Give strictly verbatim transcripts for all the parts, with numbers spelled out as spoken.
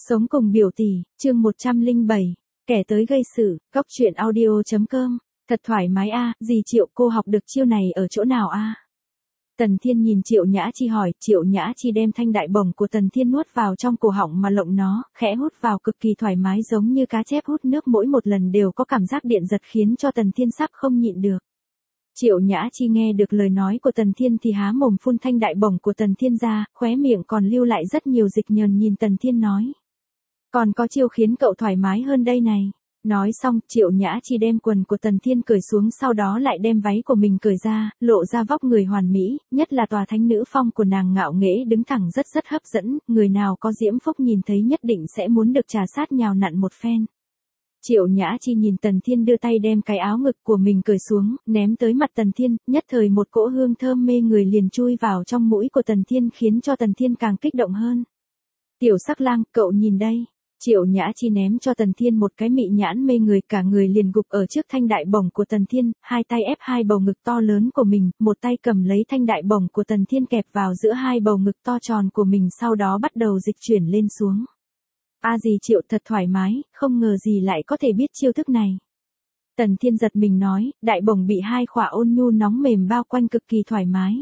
Sống cùng biểu tỷ, chương một trăm lẻ bảy, kẻ tới gây sự, góc truyện audio.com, thật thoải mái a, dì Triệu cô học được chiêu này ở chỗ nào a? Tần Thiên nhìn Triệu Nhã Chi hỏi, Triệu Nhã Chi đem thanh đại bổng của Tần Thiên nuốt vào trong cổ họng mà lộng nó, khẽ hút vào cực kỳ thoải mái giống như cá chép hút nước, mỗi một lần đều có cảm giác điện giật khiến cho Tần Thiên sắp không nhịn được. Triệu Nhã Chi nghe được lời nói của Tần Thiên thì há mồm phun thanh đại bổng của Tần Thiên ra, khóe miệng còn lưu lại rất nhiều dịch nhờn, nhìn Tần Thiên nói. Còn có chiêu khiến cậu thoải mái hơn đây này. Nói xong, Triệu Nhã Chi đem quần của Tần Thiên cởi xuống, sau đó lại đem váy của mình cởi ra, lộ ra vóc người hoàn mỹ, nhất là tòa thánh nữ phong của nàng ngạo nghễ đứng thẳng rất rất hấp dẫn, người nào có diễm phúc nhìn thấy nhất định sẽ muốn được trà sát nhào nặn một phen. Triệu Nhã Chi nhìn Tần Thiên đưa tay đem cái áo ngực của mình cởi xuống, ném tới mặt Tần Thiên, nhất thời một cỗ hương thơm mê người liền chui vào trong mũi của Tần Thiên, khiến cho Tần Thiên càng kích động hơn. Tiểu sắc lang, cậu nhìn đây. Triệu Nhã Chi ném cho Tần Thiên một cái mị nhãn mê người, cả người liền gục ở trước thanh đại bổng của Tần Thiên, hai tay ép hai bầu ngực to lớn của mình, một tay cầm lấy thanh đại bổng của Tần Thiên kẹp vào giữa hai bầu ngực to tròn của mình, sau đó bắt đầu dịch chuyển lên xuống. A dì Triệu thật thoải mái, không ngờ gì lại có thể biết chiêu thức này. Tần Thiên giật mình nói, đại bổng bị hai khỏa ôn nhu nóng mềm bao quanh cực kỳ thoải mái.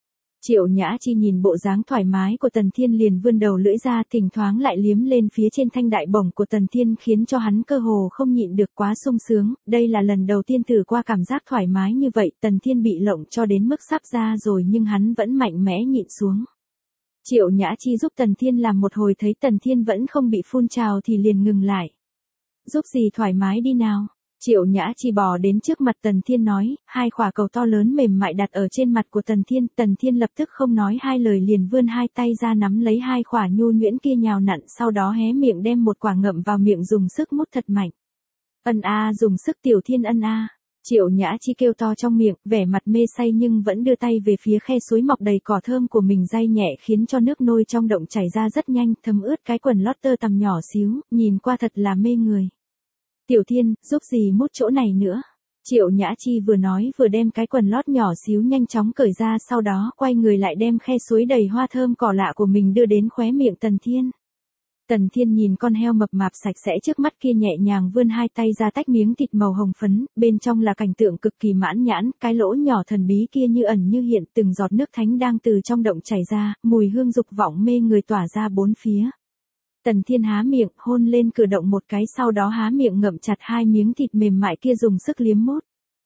Triệu Nhã Chi nhìn bộ dáng thoải mái của Tần Thiên liền vươn đầu lưỡi ra, thỉnh thoảng lại liếm lên phía trên thanh đại bổng của Tần Thiên, khiến cho hắn cơ hồ không nhịn được, quá sung sướng, đây là lần đầu tiên thử qua cảm giác thoải mái như vậy. Tần Thiên bị lộng cho đến mức sắp ra rồi nhưng hắn vẫn mạnh mẽ nhịn xuống. Triệu Nhã Chi giúp Tần Thiên làm một hồi, thấy Tần Thiên vẫn không bị phun trào thì liền ngừng lại. Giúp gì thoải mái đi nào. Triệu Nhã Chi bò đến trước mặt Tần Thiên nói, hai quả cầu to lớn mềm mại đặt ở trên mặt của Tần Thiên, Tần Thiên lập tức không nói hai lời liền vươn hai tay ra nắm lấy hai quả nhu nhuyễn kia nhào nặn, sau đó hé miệng đem một quả ngậm vào miệng dùng sức mút thật mạnh. Ân a, dùng sức Tiểu Thiên ân a. Triệu Nhã Chi kêu to trong miệng, vẻ mặt mê say nhưng vẫn đưa tay về phía khe suối mọc đầy cỏ thơm của mình day nhẹ, khiến cho nước nôi trong động chảy ra rất nhanh, thấm ướt cái quần lót tơ tằm nhỏ xíu, nhìn qua thật là mê người. Tiểu Thiên, giúp gì mút chỗ này nữa. Triệu Nhã Chi vừa nói vừa đem cái quần lót nhỏ xíu nhanh chóng cởi ra, sau đó quay người lại đem khe suối đầy hoa thơm cỏ lạ của mình đưa đến khóe miệng Tần Thiên. Tần Thiên nhìn con heo mập mạp sạch sẽ trước mắt kia nhẹ nhàng vươn hai tay ra tách miếng thịt màu hồng phấn, bên trong là cảnh tượng cực kỳ mãn nhãn, cái lỗ nhỏ thần bí kia như ẩn như hiện, từng giọt nước thánh đang từ trong động chảy ra, mùi hương dục vọng mê người tỏa ra bốn phía. Tần Thiên há miệng, hôn lên cửa động một cái, sau đó há miệng ngậm chặt hai miếng thịt mềm mại kia dùng sức liếm mút.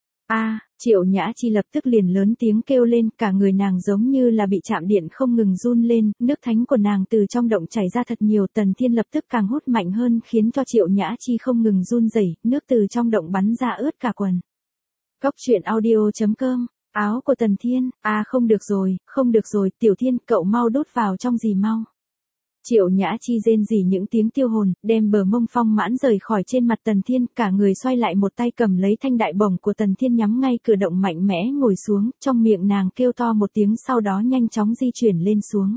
A, Triệu Nhã Chi lập tức liền lớn tiếng kêu lên, cả người nàng giống như là bị chạm điện không ngừng run lên, nước thánh của nàng từ trong động chảy ra thật nhiều, Tần Thiên lập tức càng hút mạnh hơn khiến cho Triệu Nhã Chi không ngừng run rẩy, nước từ trong động bắn ra ướt cả quần. Góc truyện audio.com, áo của Tần Thiên, a không được rồi, không được rồi, Tiểu Thiên cậu mau đút vào trong gì mau. Triệu Nhã Chi rên rỉ những tiếng tiêu hồn, đem bờ mông phong mãn rời khỏi trên mặt Tần Thiên, cả người xoay lại một tay cầm lấy thanh đại bổng của Tần Thiên nhắm ngay cửa động mạnh mẽ ngồi xuống, trong miệng nàng kêu to một tiếng, sau đó nhanh chóng di chuyển lên xuống.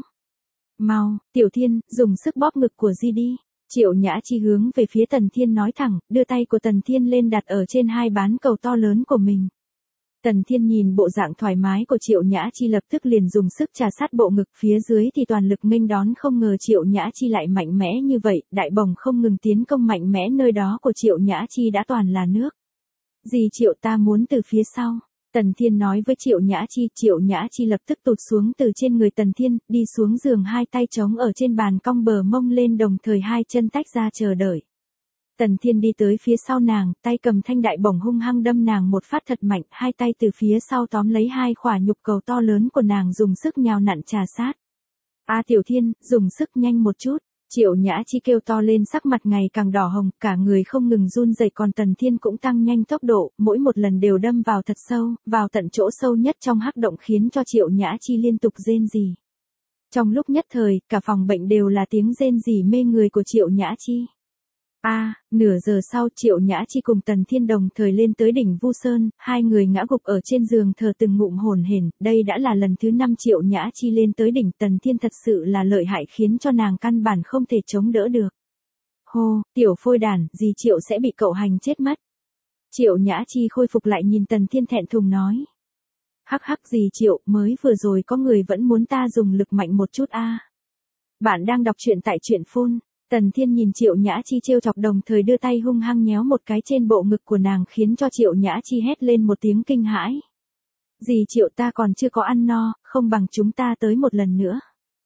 Mau, Tiểu Thiên, dùng sức bóp ngực của di đi. Triệu Nhã Chi hướng về phía Tần Thiên nói thẳng, đưa tay của Tần Thiên lên đặt ở trên hai bán cầu to lớn của mình. Tần Thiên nhìn bộ dạng thoải mái của Triệu Nhã Chi lập tức liền dùng sức trà sát bộ ngực, phía dưới thì toàn lực nghênh đón, không ngờ Triệu Nhã Chi lại mạnh mẽ như vậy, đại bổng không ngừng tiến công mạnh mẽ, nơi đó của Triệu Nhã Chi đã toàn là nước. Dì Triệu ta muốn từ phía sau. Tần Thiên nói với Triệu Nhã Chi, Triệu Nhã Chi lập tức tụt xuống từ trên người Tần Thiên, đi xuống giường, hai tay trống ở trên bàn cong bờ mông lên, đồng thời hai chân tách ra chờ đợi. Tần Thiên đi tới phía sau nàng, tay cầm thanh đại bổng hung hăng đâm nàng một phát thật mạnh, hai tay từ phía sau tóm lấy hai khỏa nhục cầu to lớn của nàng dùng sức nhào nặn trà sát. A Tiểu Thiên, dùng sức nhanh một chút. Triệu Nhã Chi kêu to lên, sắc mặt ngày càng đỏ hồng, cả người không ngừng run rẩy, còn Tần Thiên cũng tăng nhanh tốc độ, mỗi một lần đều đâm vào thật sâu, vào tận chỗ sâu nhất trong hắc động, khiến cho Triệu Nhã Chi liên tục rên rỉ. Trong lúc nhất thời, cả phòng bệnh đều là tiếng rên rỉ mê người của Triệu Nhã Chi. A, à, nửa giờ sau Triệu Nhã Chi cùng Tần Thiên đồng thời lên tới đỉnh Vu Sơn, hai người ngã gục ở trên giường thở từng ngụm hổn hển, đây đã là lần thứ năm Triệu Nhã Chi lên tới đỉnh, Tần Thiên thật sự là lợi hại khiến cho nàng căn bản không thể chống đỡ được. Hô, tiểu phôi đàn, dì Triệu sẽ bị cậu hành chết mất. Triệu Nhã Chi khôi phục lại nhìn Tần Thiên thẹn thùng nói. Hắc hắc dì Triệu, mới vừa rồi có người vẫn muốn ta dùng lực mạnh một chút a. À. Bạn đang đọc truyện tại truyện phone. Tần Thiên nhìn Triệu Nhã Chi trêu chọc đồng thời đưa tay hung hăng nhéo một cái trên bộ ngực của nàng khiến cho Triệu Nhã Chi hét lên một tiếng kinh hãi. Dì Triệu ta còn chưa có ăn no, không bằng chúng ta tới một lần nữa.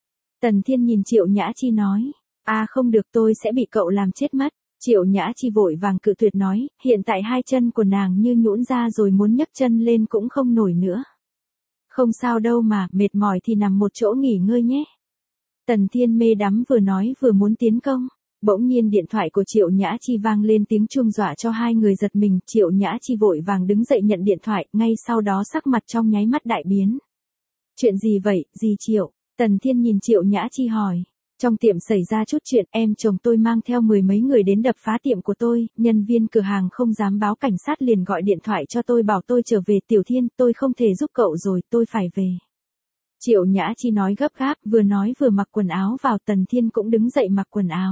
Tần Thiên nhìn Triệu Nhã Chi nói, à không được tôi sẽ bị cậu làm chết mất. Triệu Nhã Chi vội vàng cự tuyệt nói, hiện tại hai chân của nàng như nhũn ra rồi muốn nhấc chân lên cũng không nổi nữa. Không sao đâu mà, mệt mỏi thì nằm một chỗ nghỉ ngơi nhé. Tần Thiên mê đắm vừa nói vừa muốn tiến công. Bỗng nhiên điện thoại của Triệu Nhã Chi vang lên tiếng chuông dọa cho hai người giật mình. Triệu Nhã Chi vội vàng đứng dậy nhận điện thoại, ngay sau đó sắc mặt trong nháy mắt đại biến. Chuyện gì vậy, dì Triệu? Tần Thiên nhìn Triệu Nhã Chi hỏi. Trong tiệm xảy ra chút chuyện, em chồng tôi mang theo mười mấy người đến đập phá tiệm của tôi, nhân viên cửa hàng không dám báo cảnh sát liền gọi điện thoại cho tôi bảo tôi trở về. Tiểu Thiên, tôi không thể giúp cậu rồi, tôi phải về. Triệu Nhã Chi nói gấp gáp, vừa nói vừa mặc quần áo vào. Tần Thiên cũng đứng dậy mặc quần áo.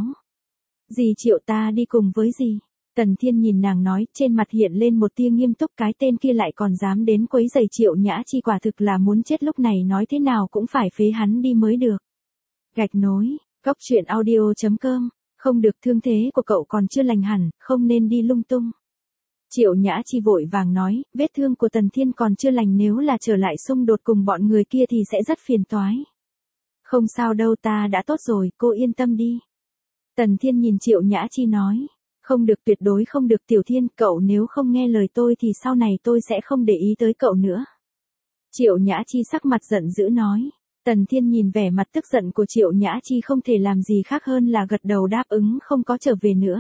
Dì Triệu ta đi cùng với dì. Tần Thiên nhìn nàng nói, trên mặt hiện lên một tia nghiêm túc, cái tên kia lại còn dám đến quấy rầy Triệu Nhã Chi quả thực là muốn chết, lúc này nói thế nào cũng phải phế hắn đi mới được. Gạch nối, góc truyện audio chấm com, không được, thương thế của cậu còn chưa lành hẳn, không nên đi lung tung. Triệu Nhã Chi vội vàng nói, vết thương của Tần Thiên còn chưa lành, nếu là trở lại xung đột cùng bọn người kia thì sẽ rất phiền toái. Không sao đâu, ta đã tốt rồi, cô yên tâm đi. Tần Thiên nhìn Triệu Nhã Chi nói, không được, tuyệt đối không được. Tiểu Thiên, cậu nếu không nghe lời tôi thì sau này tôi sẽ không để ý tới cậu nữa. Triệu Nhã Chi sắc mặt giận dữ nói. Tần Thiên nhìn vẻ mặt tức giận của Triệu Nhã Chi không thể làm gì khác hơn là gật đầu đáp ứng, không có trở về nữa.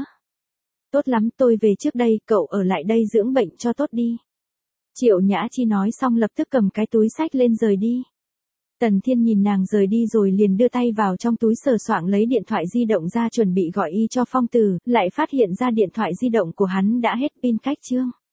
Tốt lắm, tôi về trước đây, cậu ở lại đây dưỡng bệnh cho tốt đi. Triệu Nhã Chi nói xong lập tức cầm cái túi xách lên rời đi. Tần Thiên nhìn nàng rời đi rồi liền đưa tay vào trong túi sờ soạng lấy điện thoại di động ra chuẩn bị gọi y cho Phong Từ, lại phát hiện ra điện thoại di động của hắn đã hết pin cách chương.